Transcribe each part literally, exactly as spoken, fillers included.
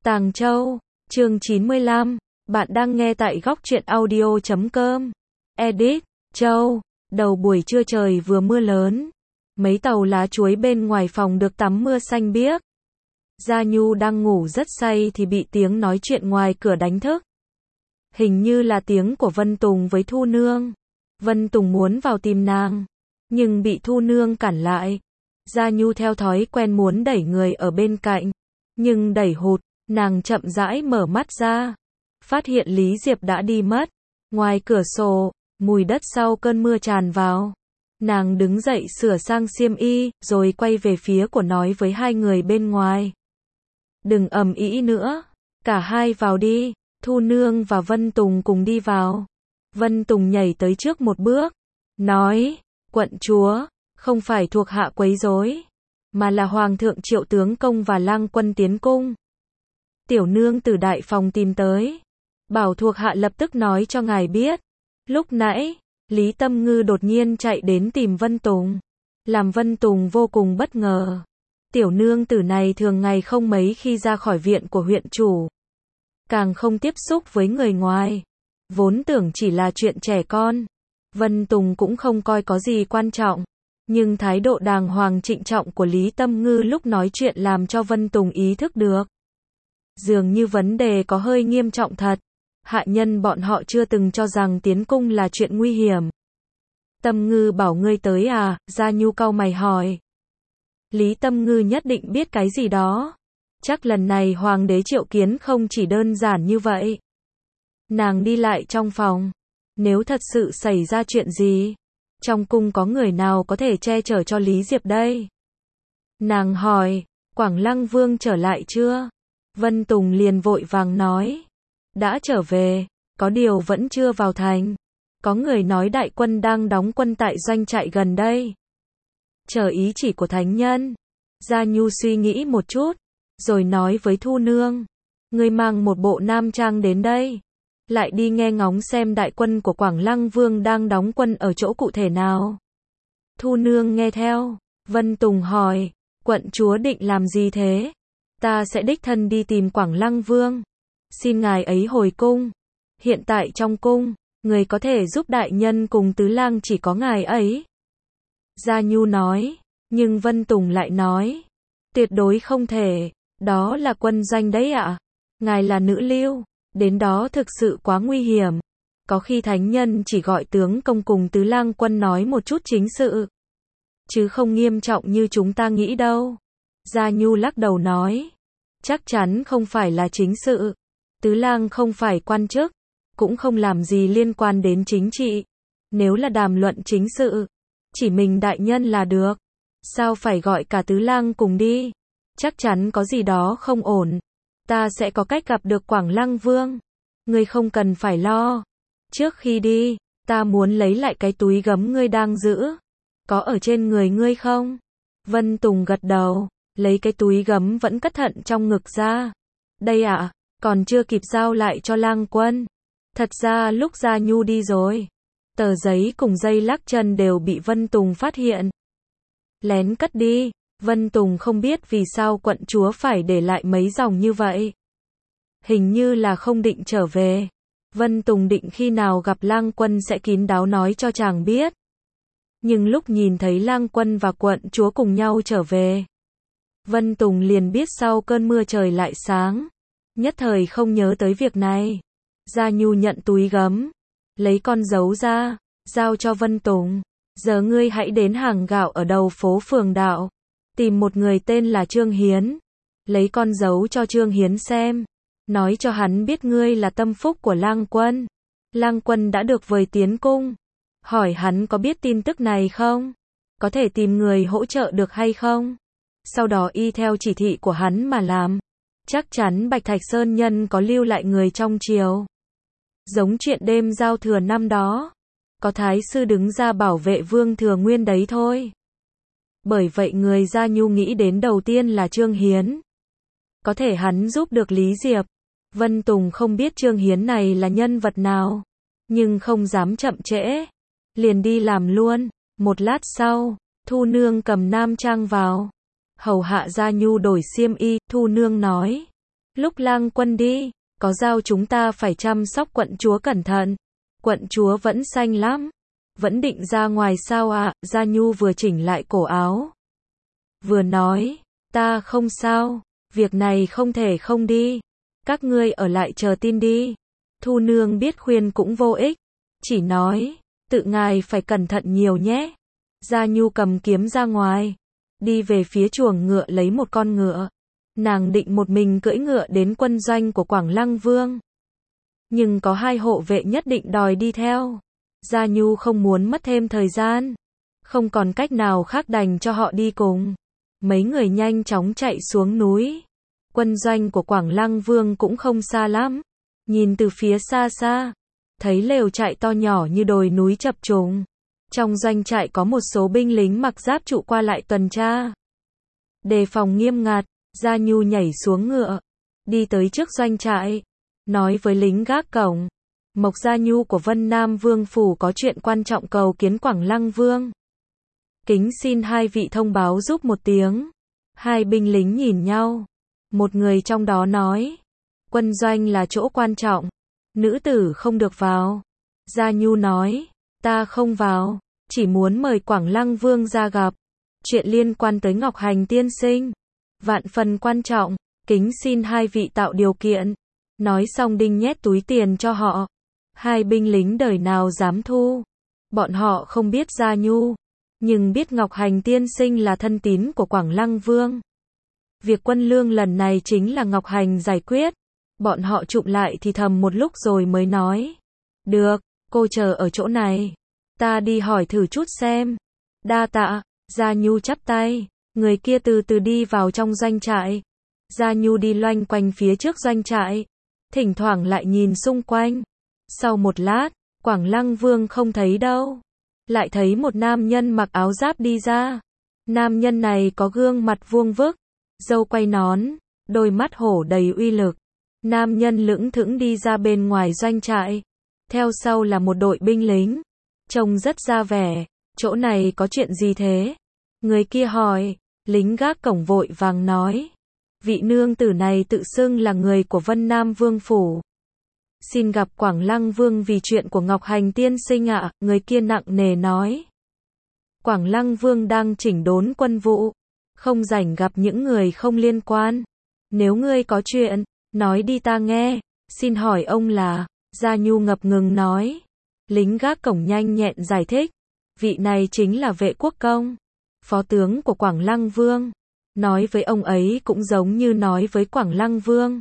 Tàng Châu, chương chín mươi lăm, bạn đang nghe tại góc truyện audio chấm com. Edit, Châu, đầu buổi trưa trời vừa mưa lớn. Mấy tàu lá chuối bên ngoài phòng được tắm mưa xanh biếc. Gia Nhu đang ngủ rất say thì bị tiếng nói chuyện ngoài cửa đánh thức. Hình như là tiếng của Vân Tùng với Thu Nương. Vân Tùng muốn vào tìm nàng, nhưng bị Thu Nương cản lại. Gia Nhu theo thói quen muốn đẩy người ở bên cạnh, nhưng đẩy hụt, nàng chậm rãi mở mắt ra, phát hiện Lý Diệp đã đi mất. Ngoài cửa sổ, mùi đất sau cơn mưa tràn vào. Nàng đứng dậy sửa sang xiêm y, rồi quay về phía của nói với hai người bên ngoài. Đừng ầm ĩ nữa, cả hai vào đi. Thu Nương và Vân Tùng cùng đi vào. Vân Tùng nhảy tới trước một bước, nói, quận chúa, không phải thuộc hạ quấy rối, mà là Hoàng thượng triệu tướng công và lang quân tiến cung. Tiểu nương từ đại phòng tìm tới, bảo thuộc hạ lập tức nói cho ngài biết. Lúc nãy, Lý Tâm Ngư đột nhiên chạy đến tìm Vân Tùng, làm Vân Tùng vô cùng bất ngờ. Tiểu nương tử này thường ngày không mấy khi ra khỏi viện của huyện chủ, càng không tiếp xúc với người ngoài, vốn tưởng chỉ là chuyện trẻ con. Vân Tùng cũng không coi có gì quan trọng, nhưng thái độ đàng hoàng trịnh trọng của Lý Tâm Ngư lúc nói chuyện làm cho Vân Tùng ý thức được. Dường như vấn đề có hơi nghiêm trọng thật. Hạ nhân bọn họ chưa từng cho rằng tiến cung là chuyện nguy hiểm. Tâm Ngư bảo ngươi tới à? Gia Nhu cau mày hỏi. Lý Tâm Ngư nhất định biết cái gì đó. Chắc lần này Hoàng đế triệu kiến không chỉ đơn giản như vậy. Nàng đi lại trong phòng. Nếu thật sự xảy ra chuyện gì, trong cung có người nào có thể che chở cho Lý Diệp đây? Nàng hỏi, Quảng Lăng Vương trở lại chưa? Vân Tùng liền vội vàng nói, đã trở về, có điều vẫn chưa vào thành. Có người nói đại quân đang đóng quân tại doanh trại gần đây. Chờ ý chỉ của thánh nhân. Gia Nhu suy nghĩ một chút, rồi nói với Thu Nương, ngươi mang một bộ nam trang đến đây, lại đi nghe ngóng xem đại quân của Quảng Lăng Vương đang đóng quân ở chỗ cụ thể nào. Thu Nương nghe theo. Vân Tùng hỏi, quận chúa định làm gì thế? Ta sẽ đích thân đi tìm Quảng Lăng Vương, xin ngài ấy hồi cung. Hiện tại trong cung, người có thể giúp đại nhân cùng tứ lang chỉ có ngài ấy. Gia Nhu nói, nhưng Vân Tùng lại nói, tuyệt đối không thể, đó là quân doanh đấy ạ. Ngài là nữ lưu, đến đó thực sự quá nguy hiểm. Có khi thánh nhân chỉ gọi tướng công cùng tứ lang quân nói một chút chính sự, chứ không nghiêm trọng như chúng ta nghĩ đâu. Gia Nhu lắc đầu nói, chắc chắn không phải là chính sự. Tứ lang không phải quan chức, cũng không làm gì liên quan đến chính trị. Nếu là đàm luận chính sự, chỉ mình đại nhân là được. Sao phải gọi cả tứ lang cùng đi? Chắc chắn có gì đó không ổn. Ta sẽ có cách gặp được Quảng Lăng Vương. Ngươi không cần phải lo. Trước khi đi, ta muốn lấy lại cái túi gấm ngươi đang giữ. Có ở trên người ngươi không? Vân Tùng gật đầu, lấy cái túi gấm vẫn cất thận trong ngực ra. Đây ạ, à, còn chưa kịp giao lại cho lang quân. Thật ra lúc Gia Nhu đi rồi, tờ giấy cùng dây lắc chân đều bị Vân Tùng phát hiện. Lén cất đi. Vân Tùng không biết vì sao quận chúa phải để lại mấy dòng như vậy. Hình như là không định trở về. Vân Tùng định khi nào gặp lang quân sẽ kín đáo nói cho chàng biết. Nhưng lúc nhìn thấy lang quân và quận chúa cùng nhau trở về, Vân Tùng liền biết sau cơn mưa trời lại sáng. Nhất thời không nhớ tới việc này. Gia Nhu nhận túi gấm, lấy con dấu ra, giao cho Vân Tùng. Giờ ngươi hãy đến hàng gạo ở đầu phố Phường Đạo, tìm một người tên là Trương Hiến. Lấy con dấu cho Trương Hiến xem, nói cho hắn biết ngươi là tâm phúc của lang quân. Lang quân đã được vời tiến cung. Hỏi hắn có biết tin tức này không? Có thể tìm người hỗ trợ được hay không? Sau đó y theo chỉ thị của hắn mà làm. Chắc chắn Bạch Thạch Sơn Nhân có lưu lại người trong triều. Giống chuyện đêm giao thừa năm đó, có thái sư đứng ra bảo vệ Vương Thừa Nguyên đấy thôi. Bởi vậy người Gia Nhu nghĩ đến đầu tiên là Trương Hiến. Có thể hắn giúp được Lý Diệp. Vân Tùng không biết Trương Hiến này là nhân vật nào, nhưng không dám chậm trễ, liền đi làm luôn. Một lát sau, Thu Nương cầm nam trang vào, hầu hạ Gia Nhu đổi xiêm y. Thu Nương nói, Lúc lang quân đi, có giao chúng ta phải chăm sóc quận chúa cẩn thận. Quận chúa vẫn xanh lắm. Vẫn định ra ngoài sao ạ? À? Gia Nhu vừa chỉnh lại cổ áo. Vừa nói, ta không sao, việc này không thể không đi. Các ngươi ở lại chờ tin đi. Thu nương biết khuyên cũng vô ích. Chỉ nói, tự ngài phải cẩn thận nhiều nhé. Gia Nhu cầm kiếm ra ngoài. Đi về phía chuồng ngựa lấy một con ngựa. Nàng định một mình cưỡi ngựa đến quân doanh của Quảng Lăng Vương. Nhưng có hai hộ vệ nhất định đòi đi theo. Gia Nhu không muốn mất thêm thời gian. Không còn cách nào khác đành cho họ đi cùng. Mấy người nhanh chóng chạy xuống núi. Quân doanh của Quảng Lăng Vương cũng không xa lắm. Nhìn từ phía xa xa, thấy lều trại to nhỏ như đồi núi chập trùng. Trong doanh trại có một số binh lính mặc giáp trụ qua lại tuần tra. Đề phòng nghiêm ngặt, Gia Nhu nhảy xuống ngựa, đi tới trước doanh trại, nói với lính gác cổng. Mộc Gia Nhu của Vân Nam Vương Phủ có chuyện quan trọng cầu kiến Quảng Lăng Vương. Kính xin hai vị thông báo giúp một tiếng. Hai binh lính nhìn nhau. Một người trong đó nói, quân doanh là chỗ quan trọng, nữ tử không được vào. Gia Nhu nói, ta không vào, chỉ muốn mời Quảng Lăng Vương ra gặp. Chuyện liên quan tới Ngọc Hành tiên sinh, vạn phần quan trọng, kính xin hai vị tạo điều kiện. Nói xong đinh nhét túi tiền cho họ. Hai binh lính đời nào dám thu. Bọn họ không biết Gia Nhu, nhưng biết Ngọc Hành tiên sinh là thân tín của Quảng Lăng Vương. Việc quân lương lần này chính là Ngọc Hành giải quyết. Bọn họ chụm lại thì thầm một lúc rồi mới nói. Được, cô chờ ở chỗ này. Ta đi hỏi thử chút xem. Đa tạ. Gia Nhu chắp tay. Người kia từ từ đi vào trong doanh trại. Gia Nhu đi loanh quanh phía trước doanh trại. Thỉnh thoảng lại nhìn xung quanh. Sau một lát, Quảng Lăng Vương không thấy đâu. Lại thấy một nam nhân mặc áo giáp đi ra. Nam nhân này có gương mặt vuông vức, râu quay nón, đôi mắt hổ đầy uy lực. Nam nhân lững thững đi ra bên ngoài doanh trại. Theo sau là một đội binh lính. Trông rất ra vẻ. Chỗ này có chuyện gì thế? Người kia hỏi. Lính gác cổng vội vàng nói. Vị nương tử này tự xưng là người của Vân Nam Vương Phủ. Xin gặp Quảng Lăng Vương vì chuyện của Ngọc Hành tiên sinh ạ. Người kia nặng nề nói. Quảng Lăng Vương đang chỉnh đốn quân vụ. Không rảnh gặp những người không liên quan. Nếu ngươi có chuyện, nói đi ta nghe. Xin hỏi ông là? Gia Nhu ngập ngừng nói. Lính gác cổng nhanh nhẹn giải thích. Vị này chính là Vệ Quốc Công, phó tướng của Quảng Lăng Vương. Nói với ông ấy cũng giống như nói với Quảng Lăng Vương.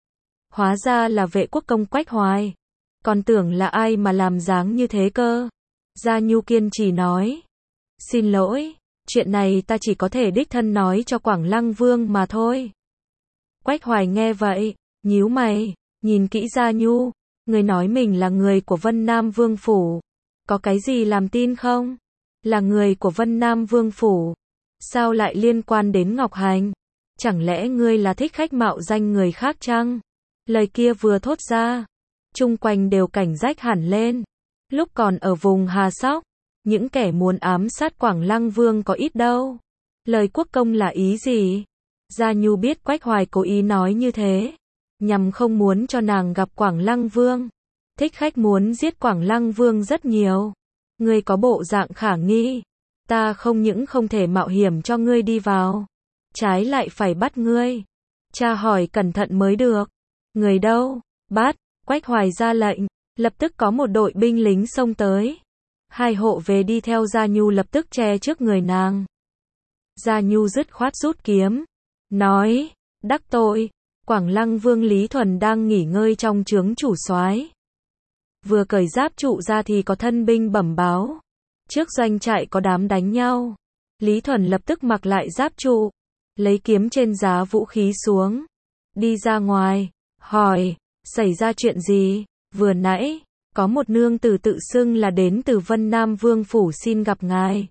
Hóa ra là Vệ Quốc Công Quách Hoài. Còn tưởng là ai mà làm dáng như thế cơ. Gia Nhu kiên trì nói. Xin lỗi, chuyện này ta chỉ có thể đích thân nói cho Quảng Lăng Vương mà thôi. Quách Hoài nghe vậy, nhíu mày, nhìn kỹ Gia Nhu. Người nói mình là người của Vân Nam Vương Phủ. Có cái gì làm tin không? Là người của Vân Nam Vương Phủ. Sao lại liên quan đến Ngọc Hành? Chẳng lẽ ngươi là thích khách mạo danh người khác chăng? Lời kia vừa thốt ra, chung quanh đều cảnh giác hẳn lên. Lúc còn ở vùng Hà Sóc, những kẻ muốn ám sát Quảng Lăng Vương có ít đâu. Lời quốc công là ý gì? Gia Nhu biết Quách Hoài cố ý nói như thế, nhằm không muốn cho nàng gặp Quảng Lăng Vương. Thích khách muốn giết Quảng Lăng Vương rất nhiều. Ngươi có bộ dạng khả nghi. Ta không những không thể mạo hiểm cho ngươi đi vào, trái lại phải bắt ngươi. Cha hỏi cẩn thận mới được. Người đâu? Bắt. Quách Hoài ra lệnh. Lập tức có một đội binh lính xông tới. Hai hộ về đi theo Gia Nhu lập tức che trước người nàng. Gia Nhu dứt khoát rút kiếm. Nói. Đắc tội. Quảng Lăng Vương Lý Thuần đang nghỉ ngơi trong trướng chủ soái. Vừa cởi giáp trụ ra thì có thân binh bẩm báo. Trước doanh trại có đám đánh nhau. Lý Thuần lập tức mặc lại giáp trụ, lấy kiếm trên giá vũ khí xuống, đi ra ngoài, hỏi, xảy ra chuyện gì? Vừa nãy, có một nương tử tự xưng là đến từ Vân Nam Vương Phủ xin gặp ngài.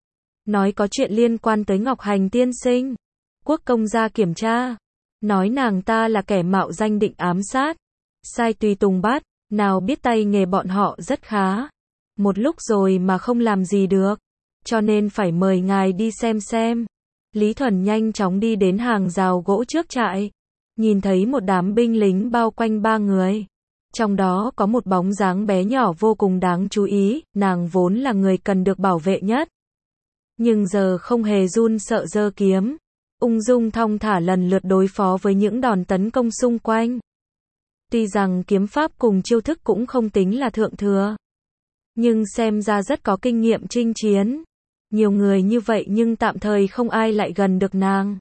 Nói có chuyện liên quan tới Ngọc Hành tiên sinh. Quốc công ra kiểm tra, nói nàng ta là kẻ mạo danh định ám sát. Sai tùy tùng bắt, nào biết tay nghề bọn họ rất khá. Một lúc rồi mà không làm gì được, cho nên phải mời ngài đi xem xem. Lý Thuần nhanh chóng đi đến hàng rào gỗ trước trại. nhìn thấy một đám binh lính bao quanh ba người. Trong đó có một bóng dáng bé nhỏ vô cùng đáng chú ý, nàng vốn là người cần được bảo vệ nhất. Nhưng giờ không hề run sợ giơ kiếm, ung dung thong thả lần lượt đối phó với những đòn tấn công xung quanh. Tuy rằng kiếm pháp cùng chiêu thức cũng không tính là thượng thừa, nhưng xem ra rất có kinh nghiệm chinh chiến. Nhiều người như vậy nhưng tạm thời không ai lại gần được nàng.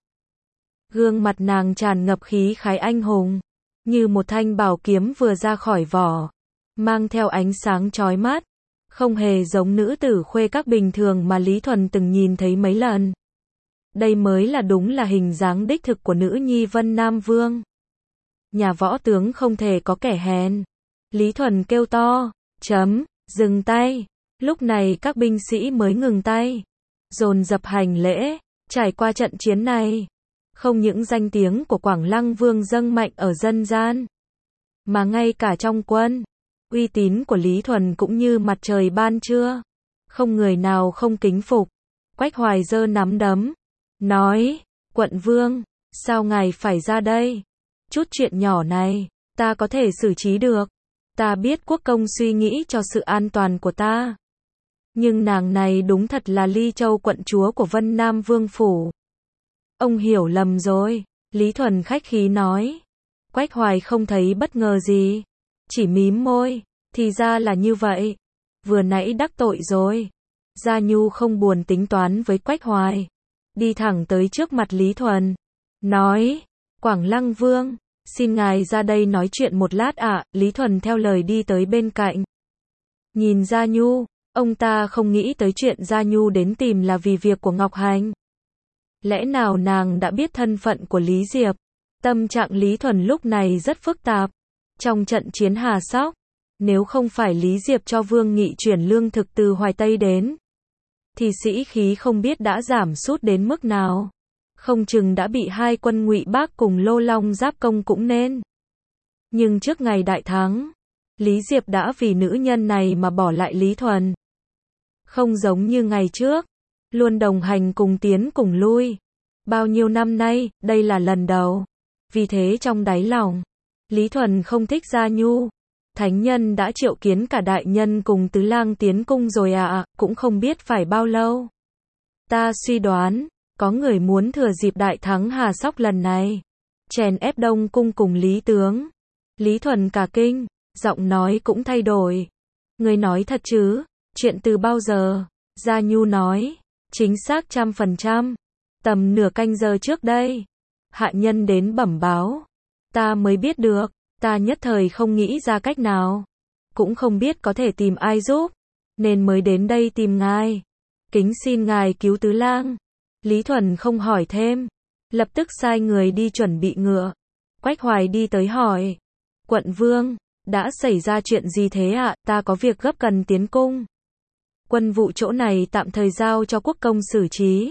Gương mặt nàng tràn ngập khí khái anh hùng, như một thanh bảo kiếm vừa ra khỏi vỏ, mang theo ánh sáng chói mắt, không hề giống nữ tử khuê các bình thường mà Lý Thuần từng nhìn thấy mấy lần. Đây mới là đúng là hình dáng đích thực của nữ nhi Vân Nam Vương. Nhà võ tướng không thể có kẻ hèn. Lý Thuần kêu to, chấm, dừng tay. Lúc này các binh sĩ mới ngừng tay, dồn dập hành lễ. Trải qua trận chiến này, không những danh tiếng của Quảng Lăng Vương dâng mạnh ở dân gian, mà ngay cả trong quân, uy tín của Lý Thuần cũng như mặt trời ban trưa, không người nào không kính phục. Quách Hoài giơ nắm đấm, nói, quận vương, sao ngài phải ra đây? Chút chuyện nhỏ này, ta có thể xử trí được. Ta biết quốc công suy nghĩ cho sự an toàn của ta. Nhưng nàng này đúng thật là Ly Châu quận chúa của Vân Nam Vương Phủ. Ông hiểu lầm rồi, Lý Thuần khách khí nói. Quách Hoài không thấy bất ngờ gì, chỉ mím môi, thì ra là như vậy. Vừa nãy đắc tội rồi. Gia Nhu không buồn tính toán với Quách Hoài, đi thẳng tới trước mặt Lý Thuần, nói, Quảng Lăng Vương, xin ngài ra đây nói chuyện một lát ạ. Lý Thuần theo lời đi tới bên cạnh. Nhìn Gia Nhu, ông ta không nghĩ tới chuyện Gia Nhu đến tìm là vì việc của Ngọc Hành. Lẽ nào nàng đã biết thân phận của Lý Diệp? Tâm trạng Lý Thuần lúc này rất phức tạp. Trong trận chiến Hà Sóc, nếu không phải Lý Diệp cho Vương Nghị chuyển lương thực từ Hoài Tây đến, thì sĩ khí không biết đã giảm sút đến mức nào. Không chừng đã bị hai quân Ngụy Bác cùng Lô Long giáp công cũng nên. Nhưng trước ngày đại thắng, Lý Diệp đã vì nữ nhân này mà bỏ lại Lý Thuần. Không giống như ngày trước, luôn đồng hành cùng tiến cùng lui. Bao nhiêu năm nay, đây là lần đầu. Vì thế trong đáy lòng, Lý Thuần không thích Gia Nhu. Thánh nhân đã triệu kiến cả đại nhân cùng tứ lang tiến cung rồi à, cũng không biết phải bao lâu. Ta suy đoán, có người muốn thừa dịp đại thắng Hà Sóc lần này, chèn ép Đông cung cùng Lý tướng. Lý Thuần cả kinh, giọng nói cũng thay đổi. Người nói thật chứ, chuyện từ bao giờ? Gia Nhu nói, chính xác trăm phần trăm. Tầm nửa canh giờ trước đây, hạ nhân đến bẩm báo, ta mới biết được. Ta nhất thời không nghĩ ra cách nào, cũng không biết có thể tìm ai giúp, nên mới đến đây tìm ngài. Kính xin ngài cứu tứ lang. Lý Thuần không hỏi thêm, lập tức sai người đi chuẩn bị ngựa. Quách Hoài đi tới hỏi, quận vương, đã xảy ra chuyện gì thế ạ? À? Ta có việc gấp cần tiến cung. Quân vụ chỗ này tạm thời giao cho quốc công xử trí.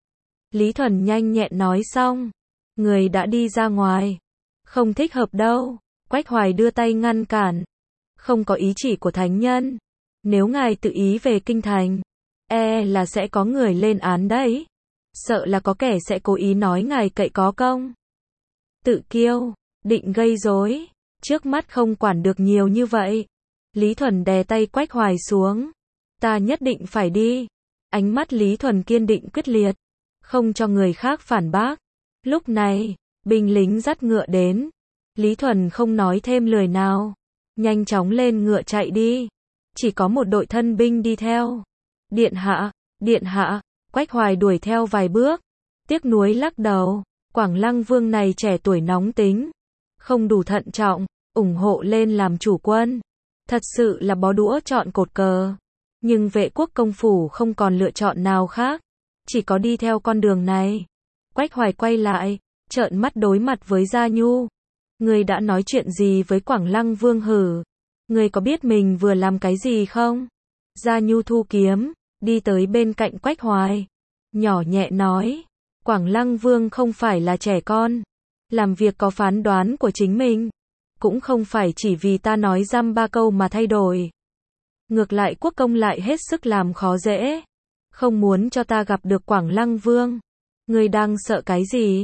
Lý Thuần nhanh nhẹn nói xong, người đã đi ra ngoài. Không thích hợp đâu. Quách Hoài đưa tay ngăn cản. Không có ý chỉ của thánh nhân. Nếu ngài tự ý về kinh thành, e là sẽ có người lên án đấy. Sợ là có kẻ sẽ cố ý nói ngài cậy có công. Tự kiêu, định gây rối. Trước mắt không quản được nhiều như vậy. Lý Thuần đè tay Quách Hoài xuống. Ta nhất định phải đi. Ánh mắt Lý Thuần kiên định quyết liệt, không cho người khác phản bác. Lúc này, binh lính dắt ngựa đến. Lý Thuần không nói thêm lời nào, nhanh chóng lên ngựa chạy đi. Chỉ có một đội thân binh đi theo. Điện hạ, điện hạ. Quách Hoài đuổi theo vài bước, tiếc nuối lắc đầu. Quảng Lăng Vương này trẻ tuổi nóng tính, không đủ thận trọng, ủng hộ lên làm chủ quân. Thật sự là bó đũa chọn cột cờ. Nhưng Vệ quốc công phủ không còn lựa chọn nào khác, chỉ có đi theo con đường này. Quách Hoài quay lại, trợn mắt đối mặt với Gia Nhu. Người đã nói chuyện gì với Quảng Lăng Vương hử? Người có biết mình vừa làm cái gì không? Gia Nhu thu kiếm, đi tới bên cạnh Quách Hoài, nhỏ nhẹ nói, Quảng Lăng Vương không phải là trẻ con, làm việc có phán đoán của chính mình, cũng không phải chỉ vì ta nói dăm ba câu mà thay đổi. Ngược lại quốc công lại hết sức làm khó dễ, không muốn cho ta gặp được Quảng Lăng Vương. Người đang sợ cái gì?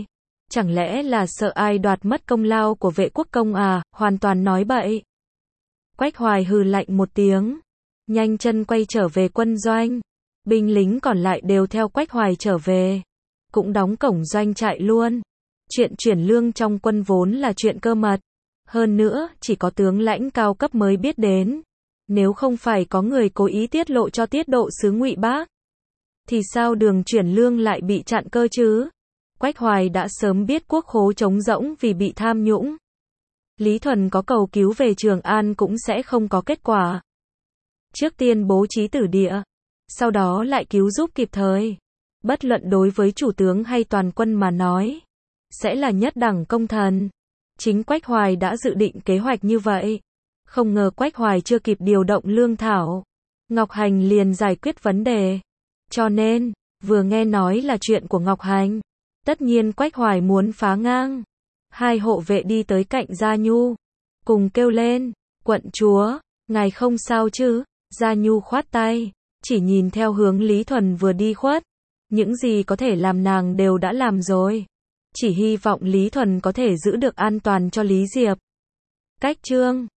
Chẳng lẽ là sợ ai đoạt mất công lao của vệ quốc công à, hoàn toàn nói bậy. Quách Hoài hừ lạnh một tiếng, nhanh chân quay trở về quân doanh. Binh lính còn lại đều theo Quách Hoài trở về, cũng đóng cổng doanh trại luôn. Chuyện chuyển lương trong quân vốn là chuyện cơ mật, hơn nữa chỉ có tướng lãnh cao cấp mới biết đến. Nếu không phải có người cố ý tiết lộ cho tiết độ sứ Ngụy Bác, thì sao đường chuyển lương lại bị chặn cơ chứ? Quách Hoài đã sớm biết quốc khố trống rỗng vì bị tham nhũng. Lý Thuần có cầu cứu về Trường An cũng sẽ không có kết quả. Trước tiên bố trí tử địa, sau đó lại cứu giúp kịp thời. Bất luận đối với chủ tướng hay toàn quân mà nói, sẽ là nhất đẳng công thần. Chính Quách Hoài đã dự định kế hoạch như vậy. Không ngờ Quách Hoài chưa kịp điều động lương thảo, Ngọc Hành liền giải quyết vấn đề. Cho nên, vừa nghe nói là chuyện của Ngọc Hành, tất nhiên Quách Hoài muốn phá ngang. Hai hộ vệ đi tới cạnh Gia Nhu, cùng kêu lên, quận chúa, ngài không sao chứ? Gia Nhu khoát tay, chỉ nhìn theo hướng Lý Thuần vừa đi khuất. Những gì có thể làm nàng đều đã làm rồi. Chỉ hy vọng Lý Thuần có thể giữ được an toàn cho Lý Diệp. Cách chương